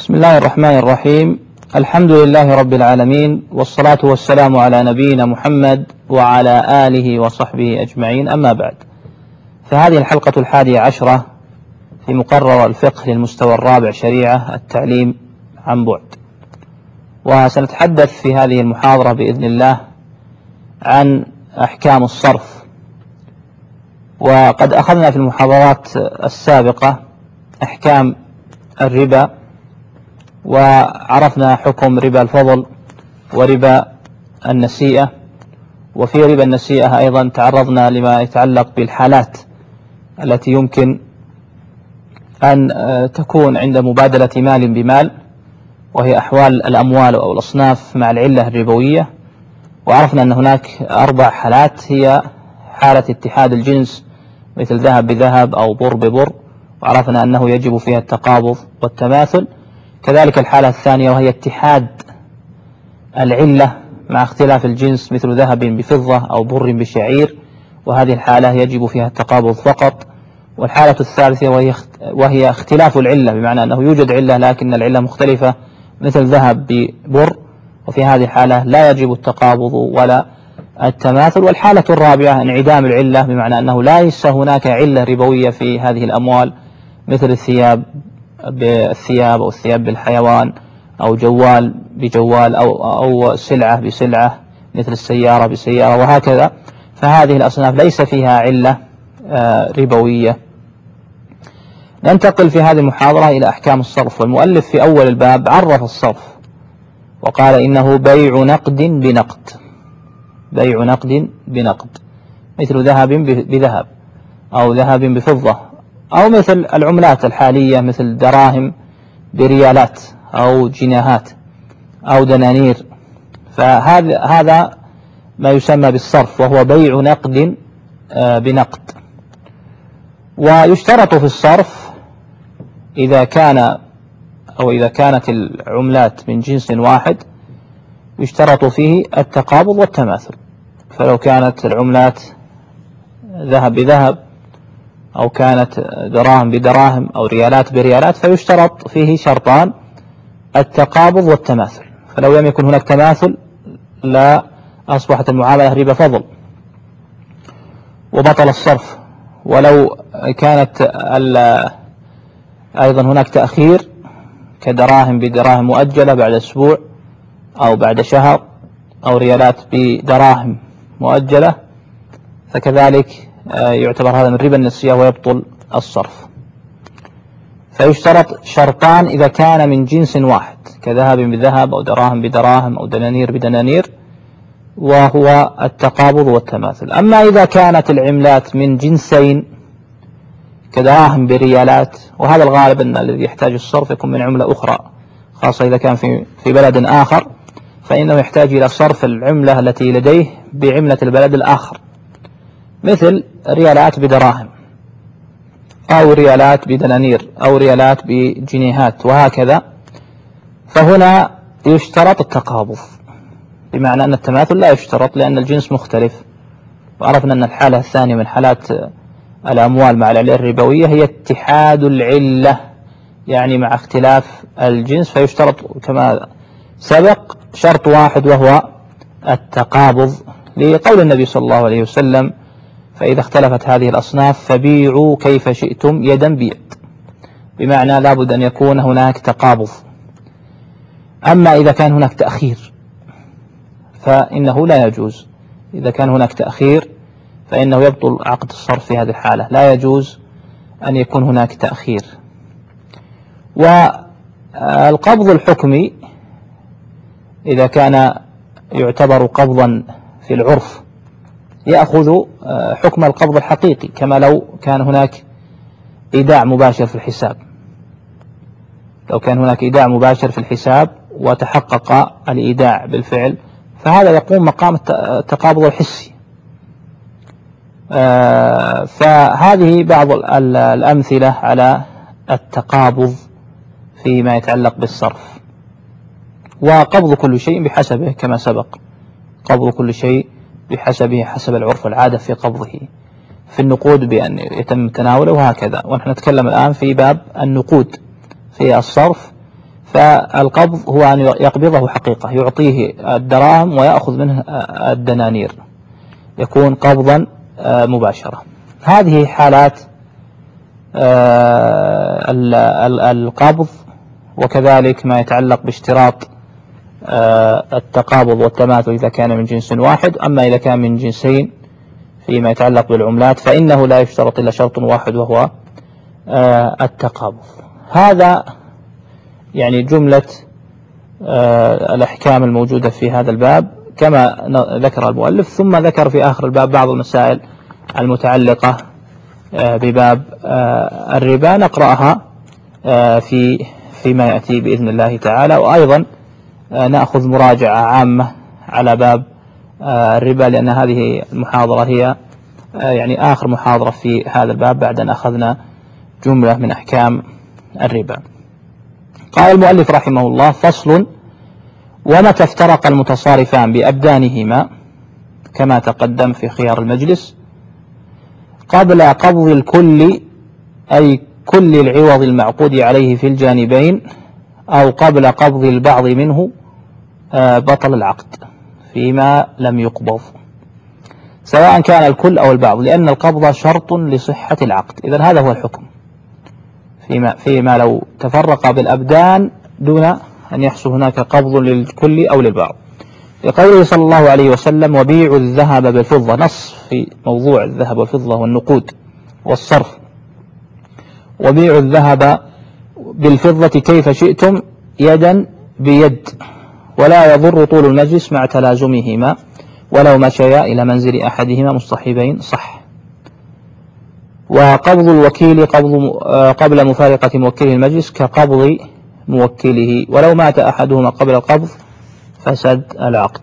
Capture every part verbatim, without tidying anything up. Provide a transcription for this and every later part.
بسم الله الرحمن الرحيم. الحمد لله رب العالمين، والصلاة والسلام على نبينا محمد وعلى آله وصحبه أجمعين، أما بعد. فهذه الحلقة الحادية عشرة في مقرر الفقه للمستوى الرابع شريعة التعليم عن بعد، وسنتحدث في هذه المحاضرة بإذن الله عن أحكام الصرف. وقد أخذنا في المحاضرات السابقة أحكام الربا، وعرفنا حكم ربا الفضل وربا النسيئة. وفي ربا النسيئة أيضا تعرضنا لما يتعلق بالحالات التي يمكن أن تكون عند مبادلة مال بمال، وهي أحوال الأموال أو الأصناف مع العلة الربوية. وعرفنا أن هناك أربع حالات، هي حالة اتحاد الجنس مثل ذهب بذهب أو بر ببر، وعرفنا أنه يجب فيها التقابض والتماثل. كذلك الحالة الثانية وهي اتحاد العلة مع اختلاف الجنس مثل ذهب بفضة أو بر بشعير، وهذه الحالة يجب فيها التقابض فقط. والحالة الثالثة وهي وهي اختلاف العلة، بمعنى أنه يوجد علة لكن العلة مختلفة مثل ذهب ببر، وفي هذه الحالة لا يجب التقابض ولا التماثل. والحالة الرابعة انعدام العلة، بمعنى أنه ليس هناك علة ربوية في هذه الأموال مثل الثياب بالثياب أو الثياب بالحيوان أو جوال بجوال أو أو سلعة بسلعة مثل السيارة بسيارة وهكذا. فهذه الأصناف ليس فيها علة ربوية. ننتقل في هذه المحاضرة إلى أحكام الصرف. والمؤلف في أول الباب عرف الصرف وقال إنه بيع نقد بنقد، بيع نقد بنقد مثل ذهب بذهب أو ذهب بفضة، أو مثل العملات الحالية مثل دراهم بريالات أو جنيهات أو دنانير. فهذا هذا ما يسمى بالصرف، وهو بيع نقد بنقد. ويشترط في الصرف إذا كان أو إذا كانت العملات من جنس واحد يشترط فيه التقابض والتماثل. فلو كانت العملات ذهب بذهب أو كانت دراهم بدراهم أو ريالات بريالات فيشترط فيه شرطان: التقابض والتماثل. فلو لم يكن هناك تماثل لا أصبحت المعاملة ربا فضل وبطل الصرف. ولو كانت أيضا هناك تأخير كدراهم بدراهم مؤجلة بعد أسبوع أو بعد شهر، أو ريالات بدراهم مؤجلة، فكذلك يعتبر هذا من ربا النسيئة ويبطل الصرف. فيشترط شرطان إذا كان من جنس واحد كذهب بذهب أو دراهم بدراهم أو دنانير بدنانير، وهو التقابض والتماثل. أما إذا كانت العملات من جنسين كدراهم بريالات، وهذا الغالب أن الذي يحتاج الصرف يكون من عملة أخرى، خاصة إذا كان في في بلد آخر، فإنه يحتاج إلى صرف العملة التي لديه بعملة البلد الآخر، مثل ريالات بدراهم أو ريالات بدنانير أو ريالات بجنيهات وهكذا. فهنا يشترط التقابض، بمعنى أن التماثل لا يشترط لأن الجنس مختلف. وعرفنا أن الحالة الثانية من حالات الأموال مع العلة الربوية هي اتحاد العلة، يعني مع اختلاف الجنس، فيشترط كما سبق شرط واحد وهو التقابض، لقول النبي صلى الله عليه وسلم: فإذا اختلفت هذه الأصناف فبيعوا كيف شئتم يدا بيد، بمعنى لابد أن يكون هناك تقابض. أما إذا كان هناك تأخير فإنه لا يجوز. إذا كان هناك تأخير فإنه يبطل عقد الصرف في هذه الحالة، لا يجوز أن يكون هناك تأخير. والقبض الحكمي إذا كان يعتبر قبضا في العرف يأخذ حكم القبض الحقيقي، كما لو كان هناك إيداع مباشر في الحساب. لو كان هناك إيداع مباشر في الحساب وتحقق الإيداع بالفعل، فهذا يقوم مقام التقابض الحسي. فهذه بعض الأمثلة على التقابض فيما يتعلق بالصرف. وقبض كل شيء بحسبه كما سبق، قبض كل شيء بحسبه حسب العرف والعادة في قبضه. في النقود بأن يتم تناوله وهكذا. ونحن نتكلم الآن في باب النقود في الصرف، فالقبض هو أن يقبضه حقيقة، يعطيه الدراهم ويأخذ منه الدنانير، يكون قبضا مباشرة. هذه حالات القبض، وكذلك ما يتعلق باشتراط التقابض والتماثل إذا كان من جنس واحد. أما إذا كان من جنسين فيما يتعلق بالعملات فإنه لا يشترط إلا شرط واحد وهو التقابض. هذا يعني جملة الأحكام الموجودة في هذا الباب كما ذكر المؤلف، ثم ذكر في آخر الباب بعض المسائل المتعلقة بباب الربا نقرأها في فيما يأتي بإذن الله تعالى. وأيضا نأخذ مراجعة عامة على باب الربا، لأن هذه المحاضرة هي يعني آخر محاضرة في هذا الباب بعد أن أخذنا جملة من أحكام الربا. قال المؤلف رحمه الله: فصل: ومتى افترق المتصارفان بأبدانهما كما تقدم في خيار المجلس قبل قبض الكل، أي كل العوض المعقود عليه في الجانبين، أو قبل قبض البعض منه، بطل العقد فيما لم يقبض، سواء كان الكل أو البعض، لأن القبض شرط لصحة العقد. إذن هذا هو الحكم فيما, فيما لو تفرق بالأبدان دون أن يحصل هناك قبض للكل أو للبعض، لقوله صلى الله عليه وسلم: وبيعوا الذهب بالفضة، نص في موضوع الذهب والفضة والنقود والصرف: وبيعوا الذهب بالفضة كيف شئتم يدا بيد، ولا يضر طول المجلس مع تلازمهما، ولو مشيا إلى منزل أحدهما مصطحبين صح. وقبض الوكيل قبض قبل مفارقة موكله المجلس كقبض موكله، ولو مات أحدهما قبل القبض فسد العقد.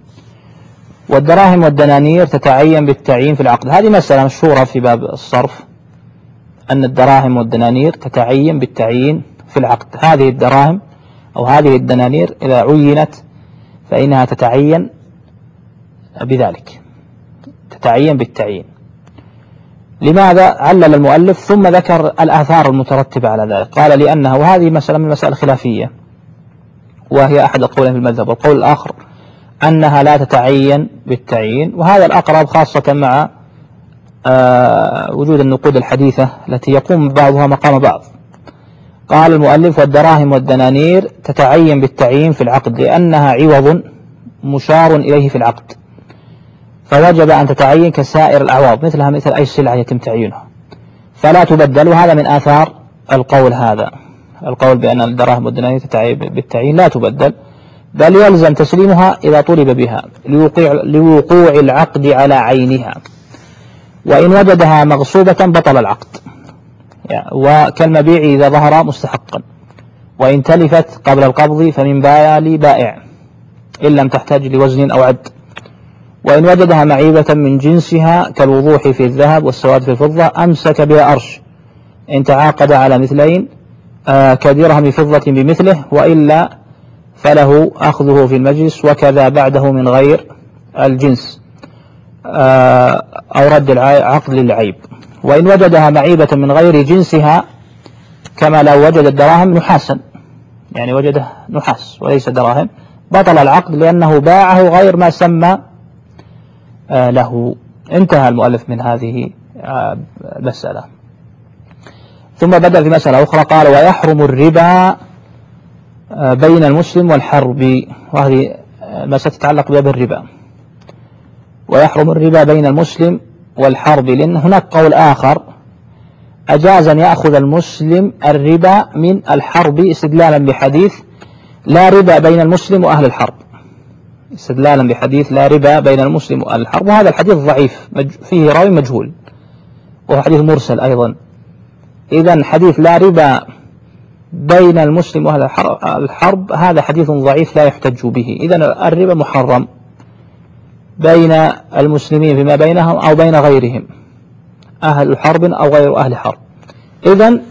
والدراهم والدنانير تتعين بالتعيين في العقد. هذه مسألة مشهورة في باب الصرف، أن الدراهم والدنانير تتعين بالتعيين في العقد. هذه الدراهم أو هذه الدنانير إذا عينت فإنها تتعين بذلك، تتعين بالتعيين. لماذا؟ علل المؤلف ثم ذكر الآثار المترتبة على ذلك. قال: لأنها، وهذه مسألة من المسائل الخلافية، وهي أحد القولين في المذهب، والقول الآخر أنها لا تتعين بالتعيين، وهذا الأقرب خاصة مع آه وجود النقود الحديثة التي يقوم بعضها مقام بعض. قال المؤلف: والدراهم والدنانير تتعين بالتعيين في العقد، لأنها عوض مشار إليه في العقد، فوجب أن تتعين كسائر الأعواض، مثلها مثل أي سلعة يتم تعيينها، فلا تبدل. وهذا من آثار القول، هذا القول بأن الدراهم والدنانير تتعين بالتعيين لا تبدل، بل يلزم تسليمها إذا طلب بها لوقوع, لوقوع العقد على عينها، وإن وجدها مغصوبة بطل العقد، وكالمبيع إذا ظهر مستحقا، وإن تلفت قبل القبض فمن بال بائع إن لم تحتاج لوزن أو عد، وإن وجدها معيبة من جنسها كالوضوح في الذهب والسواد في الفضة أمسك بها أرش إن تعاقد على مثلين آه كدرهم فضة بمثله، وإلا فله أخذه في المجلس، وكذا بعده من غير الجنس آه أو رد العقد للعيب. وإن وجدها معيبة من غير جنسها كما لو وجد الدراهم نحاسا، يعني وجده نحاس وليس دراهم، بطل العقد لأنه باعه غير ما سمى آه له. انتهى المؤلف من هذه آه المسألة. ثم بدأ في مسألة أخرى، قال: ويحرم الربا آه بين المسلم والحرب، وهذه مسألة تتعلق بباب الربا. ويحرم الربا بين المسلم والحرب، لأن هناك قول آخر أجاز أن يأخذ المسلم الربا من الحرب استدلالا بحديث لا ربا بين المسلم وأهل الحرب، استدلالا بحديث لا ربا بين المسلم وأهل الحرب، وهذا الحديث ضعيف فيه راوي مجهول، وهو حديث مرسل أيضا. إذن حديث لا ربا بين المسلم وأهل الحرب هذا حديث ضعيف لا يحتج به. إذن الربا محرم بين المسلمين فيما بينهم أو بين غيرهم، أهل حرب أو غير أهل حرب. إذن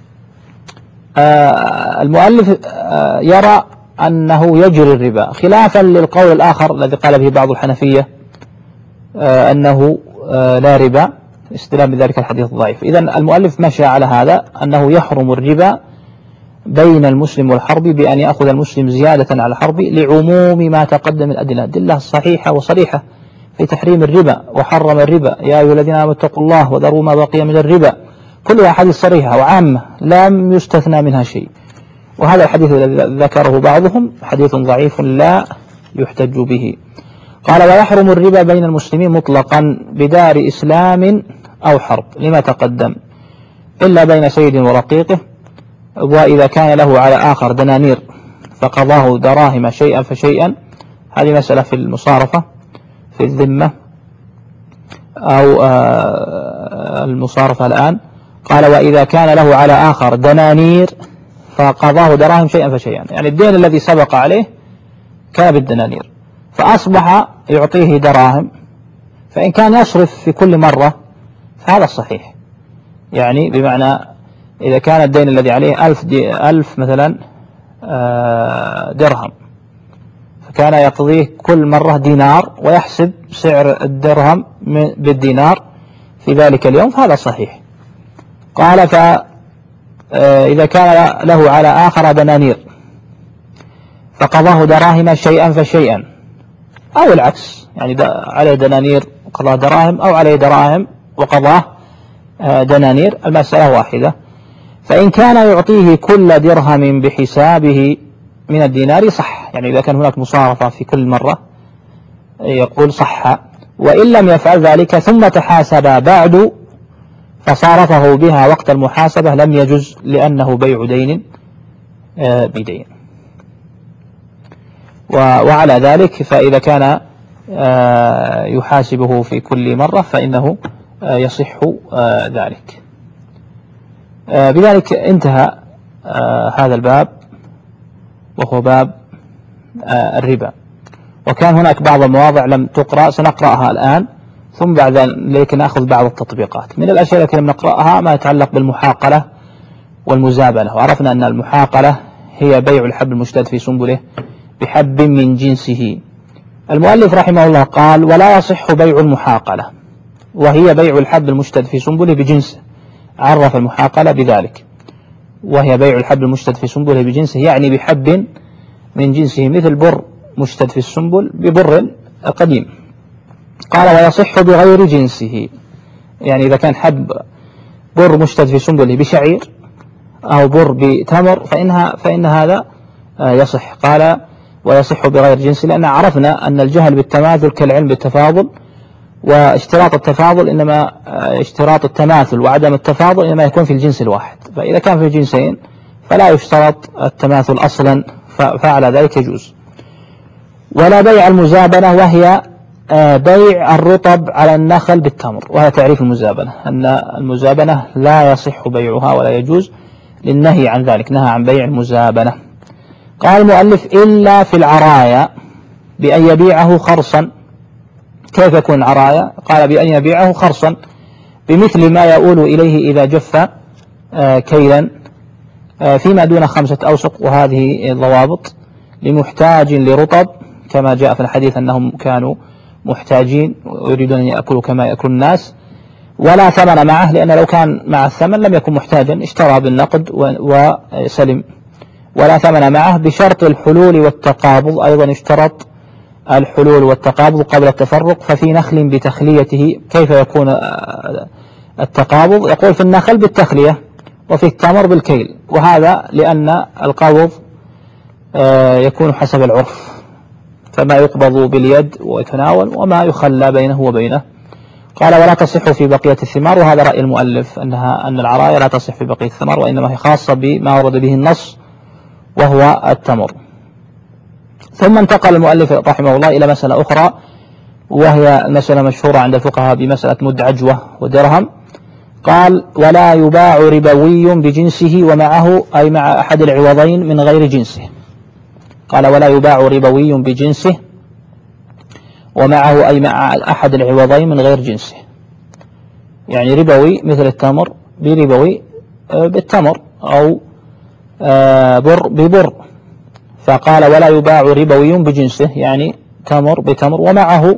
آه المؤلف آه يرى أنه يجري الربا، خلافا للقول الآخر الذي قال به بعض الحنفية آه أنه آه لا ربا، استدلال بذلك الحديث الضعيف. إذن المؤلف مشى على هذا أنه يحرم الربا بين المسلم والحرب بأن يأخذ المسلم زيادة على الحرب لعموم ما تقدم من الأدلة، أدلة صحيحة وصريحة في تحريم الربا وحرم الربا، يا أيها الذين آمنوا اتقوا الله وذروا ما بقي من الربا، كلها أحاديث صريحة وعامة لم يستثنى منها شيء. وهذا الحديث الذي ذكره بعضهم حديث ضعيف لا يحتج به. قال ويحرم الربا بين المسلمين مطلقا بدار إسلام أو حرب لما تقدم، إلا بين سيد ورقيقه، وإذا كان له على آخر دنانير فقضاه دراهم شيئا فشيئا، هذه مسألة في المصارفة في الذمة أو المصارفة الآن. قال وإذا كان له على آخر دنانير فقضاه دراهم شيئا فشيئا، يعني الدين الذي سبق عليه كان بالدنانير فأصبح يعطيه دراهم، فإن كان يصرف في كل مرة فهذا الصحيح، يعني بمعنى إذا كان الدين الذي عليه ألف, ألف مثلا درهم، فكان يقضيه كل مرة دينار ويحسب سعر الدرهم بالدينار في ذلك اليوم، فهذا صحيح. قال فإذا كان له على آخر دنانير فقضاه دراهم شيئا فشيئا، أو العكس، يعني عليه دنانير وقضاه دراهم، أو عليه دراهم وقضاه دنانير، المسألة واحدة. فإن كان يعطيه كل درهم بحسابه من الدينار صح، يعني إذا كان هناك مصارفة في كل مرة يقول صح. وإن لم يفعل ذلك ثم تحاسب بعد فصارفه بها وقت المحاسبة لم يجز، لأنه بيع دين بدين. وعلى ذلك فإذا كان يحاسبه في كل مرة فإنه يصح ذلك. بذلك انتهى هذا الباب، وهو باب الربا. وكان هناك بعض المواضع لم تقرأ سنقرأها الآن، ثم بعد ذلك نأخذ بعض التطبيقات. من الأشياء التي لم نقرأها ما يتعلق بالمحاقلة والمزابنة، وعرفنا أن المحاقلة هي بيع الحب المشتد في سنبله بحب من جنسه. المؤلف رحمه الله قال ولا يصح بيع المحاقلة، وهي بيع الحب المشتد في سنبله بجنسه، عرف المحاقلة بذلك، وهي بيع الحب المشتد في سنبله بجنسه، يعني بحب من جنسه، مثل بر مشتد في السنبل ببر قديم. قال ويصح بغير جنسه، يعني إذا كان حب بر مشتد في سنبله بشعير أو بر بتمر فإنها فإن هذا يصح. قال ويصح بغير جنسه، لأن عرفنا أن الجهل بالتماثل كالعلم بالتفاضل، واشتراط التفاضل إنما اشتراط التماثل وعدم التفاضل إنما يكون في الجنس الواحد، فإذا كان في الجنسين فلا يشترط التماثل أصلا، فعلى ذلك يجوز. ولا بيع المزابنة، وهي بيع الرطب على النخل بالتمر، وهي تعريف المزابنة أن المزابنة لا يصح بيعها ولا يجوز للنهي عن ذلك، نهى عن بيع المزابنة. قال المؤلف إلا في العرايا بأن يبيعه خرصا. كيف يكون عرايا؟ قال بأن يبيعه خرصا بمثل ما يؤول إليه إذا جف كيلا فيما دون خمسة أوسق، وهذه ضوابط لمحتاج لرطب، كما جاء في الحديث أنهم كانوا محتاجين ويريدون أن يأكلوا كما يأكل الناس، ولا ثمن معه، لأن لو كان مع الثمن لم يكن محتاجا، اشترى بالنقد وسلم. ولا ثمن معه بشرط الحلول والتقابض، أيضا اشترط الحلول والتقابض قبل التفرق. ففي نخل بتخليته، كيف يكون التقابض؟ يقول في النخل بالتخلية، وفي التمر بالكيل، وهذا لأن القبض يكون حسب العرف، فما يقبض باليد ويتناول وما يخلى بينه وبينه. قال ولا تصح في بقية الثمار، وهذا رأي المؤلف أنها أن العرايا لا تصح في بقية الثمار، وإنما هي خاصة بما ورد به النص وهو التمر. ثم انتقل المؤلف رحمه الله إلى مسألة أخرى، وهي مسألة مشهورة عند الفقهاء بمسألة مد عجوة ودرهم. قال ولا يباع ربوي بجنسه ومعه، أي مع أحد العوضين من غير جنسه. قال ولا يباع ربوي بجنسه ومعه، أي مع أحد العوضين من غير جنسه، يعني ربوي مثل التمر بربوي بالتمر، أو بر ببر. فقال ولا يباع ربوي بجنسه، يعني تمر بتمر، ومعه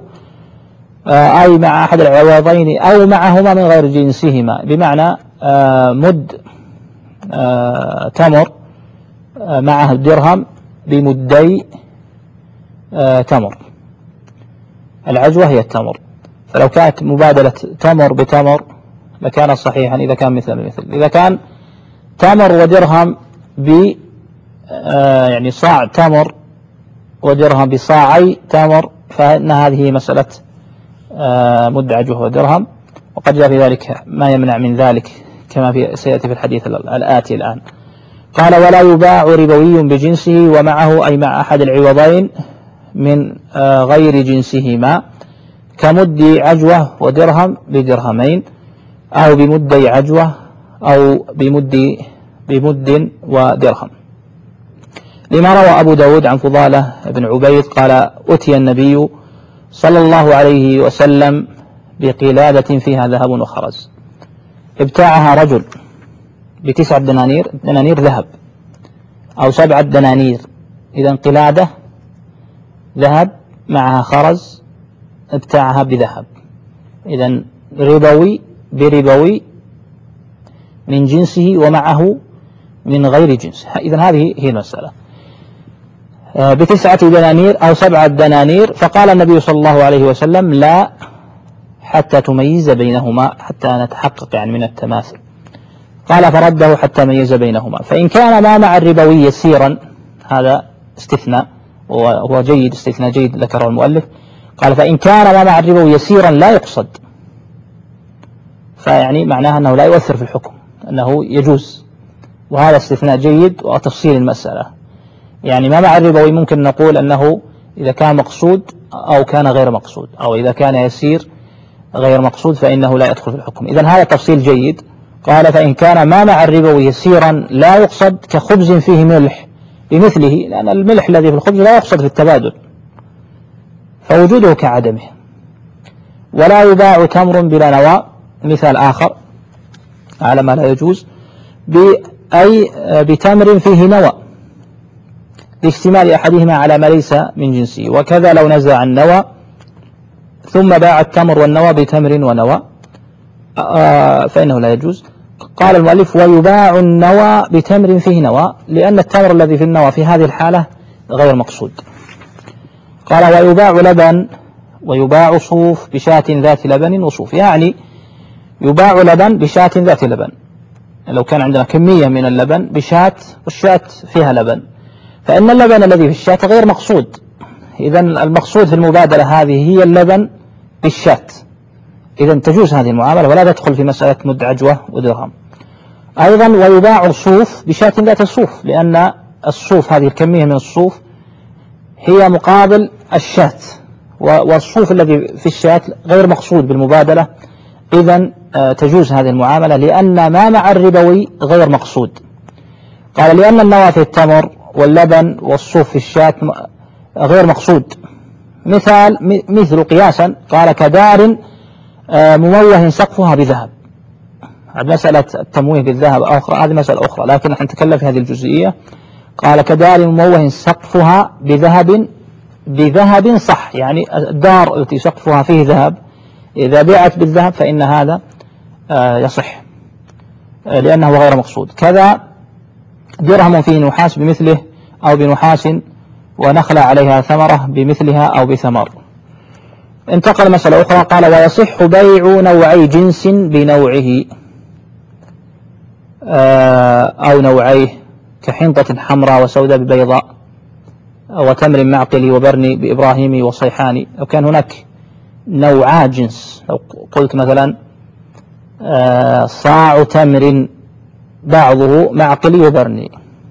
أي مع أحد العوضين أو معهما من غير جنسهما، بمعنى مد تمر معه الدرهم بمدي تمر. العجوة هي التمر، فلو كانت مبادلة تمر بتمر لكان صحيحا إذا كان مثل مثل. إذا كان تمر ودرهم ب يعني صاع تمر ودرهم بصاعي تمر، فإن هذه مسألة مد عجوة ودرهم، وقد جاء في ذلك ما يمنع من ذلك كما في سيأتي في الحديث الآتي الآن. قال: ولا يباع ربوي بجنسه ومعه، أي مع أحد العوضين من غير جنسهما، كمد عجوة ودرهم بدرهمين، أو بمدي عجوة، أو بمد بمد ودرهم. لما روى أبو داود عن فضالة بن عبيد قال: أتي النبي صلى الله عليه وسلم بقلادة فيها ذهب وخرز، ابتاعها رجل بتسعة دنانير، دنانير ذهب، أو سبعة دنانير، إذا قلادة ذهب معها خرز ابتاعها بذهب، إذا ربوي بربوي من جنسه ومعه من غير جنسه. إذا هذه هي المسألة، بتسعة دنانير أو سبعة دنانير. فقال النبي صلى الله عليه وسلم: لا، حتى تميز بينهما، حتى نتحقق يعني من التماثل. قال: فرده حتى ميز بينهما. فإن كان ما مع الربوي يسيرا، هذا استثناء وهو جيد، استثناء جيد ذكره المؤلف. قال: فإن كان ما مع الربوي يسيرا لا يقصد، فيعني معناها أنه لا يؤثر في الحكم، أنه يجوز، وهذا استثناء جيد وتفصيل المسألة. يعني ما مع الربوي ممكن نقول أنه إذا كان مقصود أو كان غير مقصود، أو إذا كان يسير غير مقصود فإنه لا يدخل في الحكم. إذن هذا تفصيل جيد. قال: فإن كان ما مع الربوي يسيرا لا يقصد، كخبز فيه ملح بمثله، لأن الملح الذي في الخبز لا يقصد في التبادل، فوجوده كعدمه. ولا يباع تمر بلا نواء، مثال آخر على ما لا يجوز، أي بتمر فيه نوى لاشتمال أحدهما على ما ليس من جنسه، وكذا لو نزع النوى ثم باع التمر والنوى بتمر ونوى فإنه لا يجوز. قال المؤلف: ويباع النوى بتمر فيه نوى، لأن التمر الذي في النوى في هذه الحالة غير مقصود. قال: ويباع لبن ويباع صوف بشاة ذات لبن وصوف، يعني يباع لبن بشاة ذات لبن، لو كان عندنا كمية من اللبن بشاة والشاة فيها لبن، فإن اللبن الذي في الشاة غير مقصود، إذن المقصود في المبادلة هذه هي اللبن بالشاة، إذن تجوز هذه المعاملة ولا تدخل في مسألة مد عجوة ودرهم. أيضا ويباع الصوف بشاة ذات الصوف، لأن الصوف هذه الكمية من الصوف هي مقابل الشاة، والصوف الذي في الشاة غير مقصود بالمبادلة، إذن تجوز هذه المعاملة، لأن ما مع الربوي غير مقصود. قال: لأن النوى في التمر واللبن والصوف في الشاة غير مقصود. مثال مثل قياسا، قال: كدار مموه سقفها بذهب. مسألة التمويه بالذهب أخرى، هذه مسألة أخرى، لكن نحن نتكلم في هذه الجزئية. قال: كدار مموه سقفها بذهب بذهب صح، يعني الدار التي سقفها فيه ذهب إذا بيعت بالذهب فإن هذا يصح لأنه غير مقصود. كذا درهم فيه نحاس بمثله أو بنحاس ونخل عليها ثمرة بمثلها أو بثمر. انتقل مسألة أخرى، قال: ويصح بيع نوعي جنس بنوعه أو نوعيه، كحنطة حمراء وسوداء ببيضاء، وتمر معقلي وبرني بإبراهيمي وصيحاني. لو كان هناك نوعا جنس، لو قلت مثلا صاع تمر بعضه معقلي وبرني،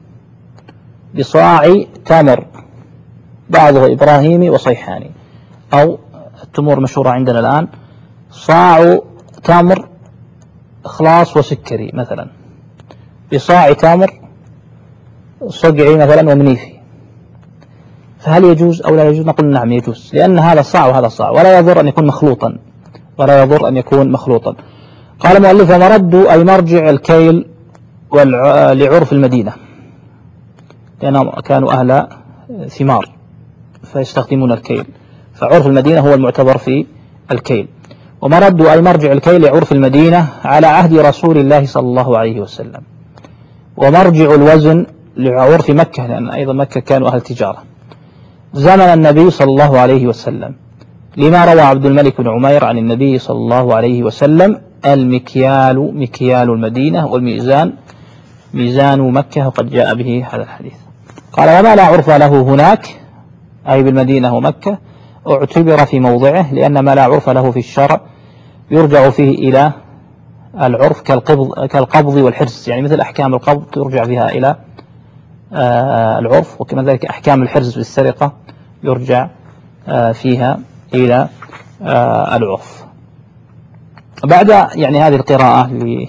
بصاع تمر بعضه إبراهيمي وصيحاني، أو التمور مشهورة عندنا الآن صاع تمر إخلاص وسكري مثلا، بصاع تمر صقعي مثلا ومنيفي، فهل يجوز أو لا يجوز؟ نقول نعم يجوز، لأن هذا صاع وهذا صاع، ولا يضر أن يكون مخلوطا، ولا يضر أن يكون مخلوطا. قال المؤلف: ومرد أي مرجع الكيل لعرف المدينة، لأنهم كانوا أهل ثمار فيستخدمون الكيل، فعرف المدينة هو المعتبر في الكيل. ومرد أي مرجع الكيل لعرف المدينة على عهد رسول الله صلى الله عليه وسلم. ومرجع الوزن لعرف مكة، لأن أيضا مكة كانوا أهل تجارة زمن النبي صلى الله عليه وسلم، لما روى عبد الملك بن عمير عن النبي صلى الله عليه وسلم: المكيال مكيال المدينة والميزان ميزان مكة، وقد جاء به هذا الحديث. قال: وما لا عرف له هناك، أي بالمدينة ومكة، اعتبر في موضعه، لأن ما لا عرف له في الشرع يرجع فيه إلى العرف كالقبض, كالقبض والحرز، يعني مثل أحكام القبض يرجع فيها إلى آه العرف، وكما ذلك أحكام الحرز في السرقة يرجع آه فيها إلى آه العرف. بعد يعني هذه القراءة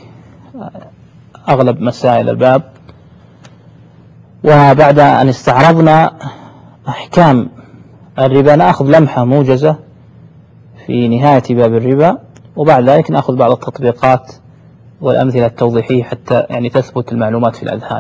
لأغلب مسائل الباب، وبعد أن استعرضنا أحكام الربا، نأخذ لمحة موجزة في نهاية باب الربا، وبعد ذلك نأخذ بعض التطبيقات والأمثلة التوضيحية حتى يعني تثبت المعلومات في الأذهان.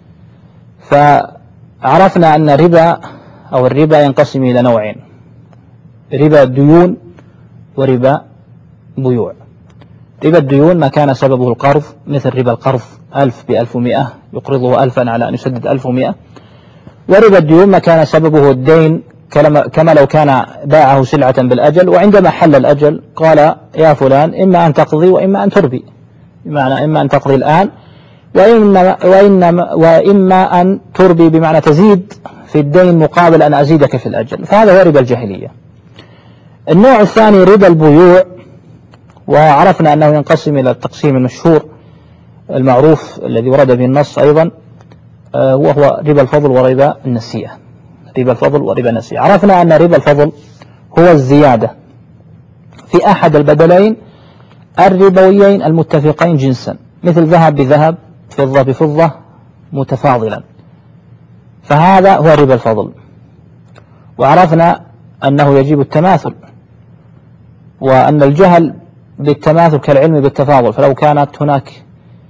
فعرفنا أن الربا أو الربا ينقسم إلى نوعين: ربا الديون وربا بيوع. ربا الديون ما كان سببه القرض، مثل ربا القرض ألف بألف ومئة، يقرضه ألفا على أن يسدد ألف ومئة. وربا الديون ما كان سببه الدين، كما لو كان باعه سلعة بالأجل، وعندما حل الأجل قال: يا فلان، إما أن تقضي وإما أن تربي، بمعنى إما أن تقضي الآن وإما, وإما, وإما أن تربي، بمعنى تزيد في الدين مقابل أن أزيدك في الأجل. فهذا هو ربا الجاهلية. النوع الثاني ربا البيوع، وعرفنا أنه ينقسم إلى التقسيم المشهور المعروف الذي ورد به النص أيضا، وهو ربا الفضل وربا النسيئة. ربا الفضل وربا النسيئة. عرفنا أن ربا الفضل هو الزيادة في أحد البدلين الربويين المتفقين جنسا، مثل ذهب بذهب، فضة بفضة، متفاضلا، فهذا هو ربا الفضل. وعرفنا أنه يجب التماثل، وأن الجهل بالتماثل كالعلم بالتفاضل، فلو كانت هناك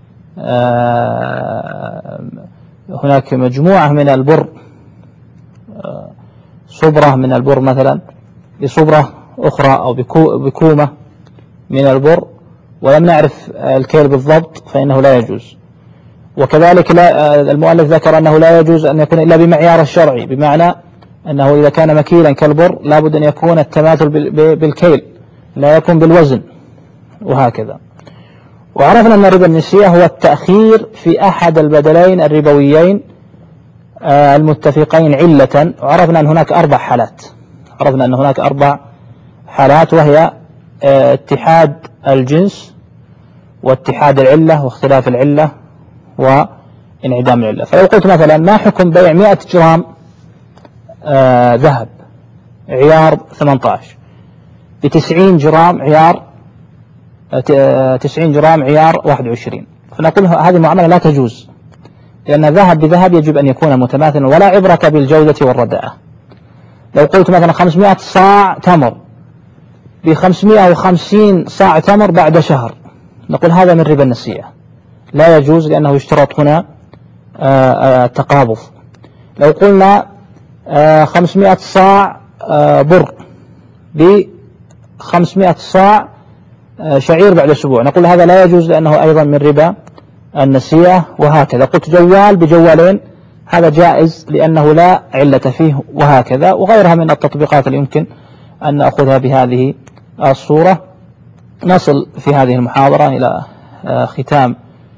آه هناك مجموعة من البر، آه صبرة من البر مثلا بصبرة أخرى، أو بكومة من البر، ولم نعرف الكيل بالضبط، فإنه لا يجوز. وكذلك لا المؤلف ذكر أنه لا يجوز أن يكون إلا بمعيار الشرعي، بمعنى أنه إذا كان مكيلا كالبر لابد أن يكون التماثل بالكيل، لا يكون بالوزن، وهكذا. وعرفنا أن ربا النسيئة هو التأخير في أحد البدلين الربويين المتفقين علة. وعرفنا أن هناك أربع حالات عرفنا أن هناك أربع حالات وهي اتحاد الجنس، واتحاد العلة، واختلاف العلة، وانعدام العلة. فلو قلت مثلا: ما حكم بيع مئة جرام آه ذهب عيار ثمانية عشر بتسعين جرام عيار تسعين جرام عيار واحد وعشرين؟ فنقول هذه المعاملة لا تجوز، لأن ذهب بذهب يجب أن يكون متماثلا، ولا عبرة بالجودة والرداءة. لو قلت مثلا خمسمائة صاع تمر بخمسمائة وخمسين صاع تمر بعد شهر، نقول هذا من ربا النسيئة، لا يجوز، لأنه يشترط هنا التقابض. لو قلنا خمسمائة صاع بر بخمسمائة صاع شعير بعد أسبوع، نقول هذا لا يجوز، لأنه أيضا من ربا النسيئة. وهكذا قلت جوال بجوالين، هذا جائز لأنه لا علة فيه، وهكذا. وغيرها من التطبيقات اللي يمكن أن نأخذها بهذه الصورة. نصل في هذه المحاضرة إلى ختام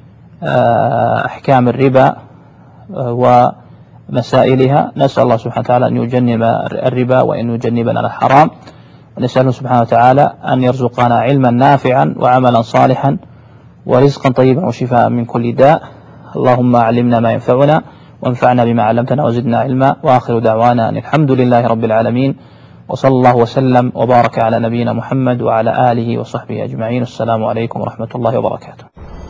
أحكام الربا ومسائلها. نسأل الله سبحانه وتعالى أن يجنب الربا وأن يجنبنا الحرام، ونسأله سبحانه وتعالى أن يرزقنا علما نافعا وعملا صالحا ورزقا طيبا وشفاء من كل داء. اللهم علمنا ما ينفعنا وانفعنا بما علمتنا وزدنا علما، وآخر دعوانا أن الحمد لله رب العالمين، وصلى الله وسلم وبارك على نبينا محمد وعلى آله وصحبه أجمعين. السلام عليكم ورحمة الله وبركاته.